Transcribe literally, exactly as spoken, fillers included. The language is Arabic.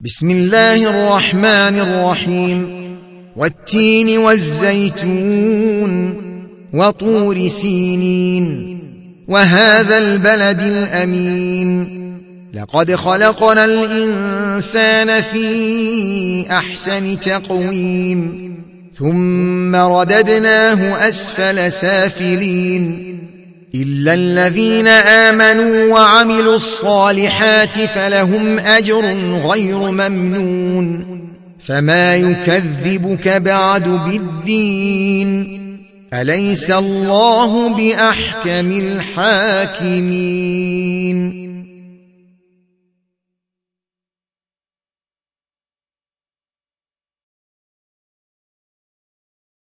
بسم الله الرحمن الرحيم والتين والزيتون وطور سينين وهذا البلد الأمين لقد خلقنا الإنسان في أحسن تقويم ثم رددناه أسفل سافلين إلا الذين آمنوا وعملوا الصالحات فلهم أجر غير ممنون فما يكذبك بعد بالدين أليس الله بأحكم الحاكمين.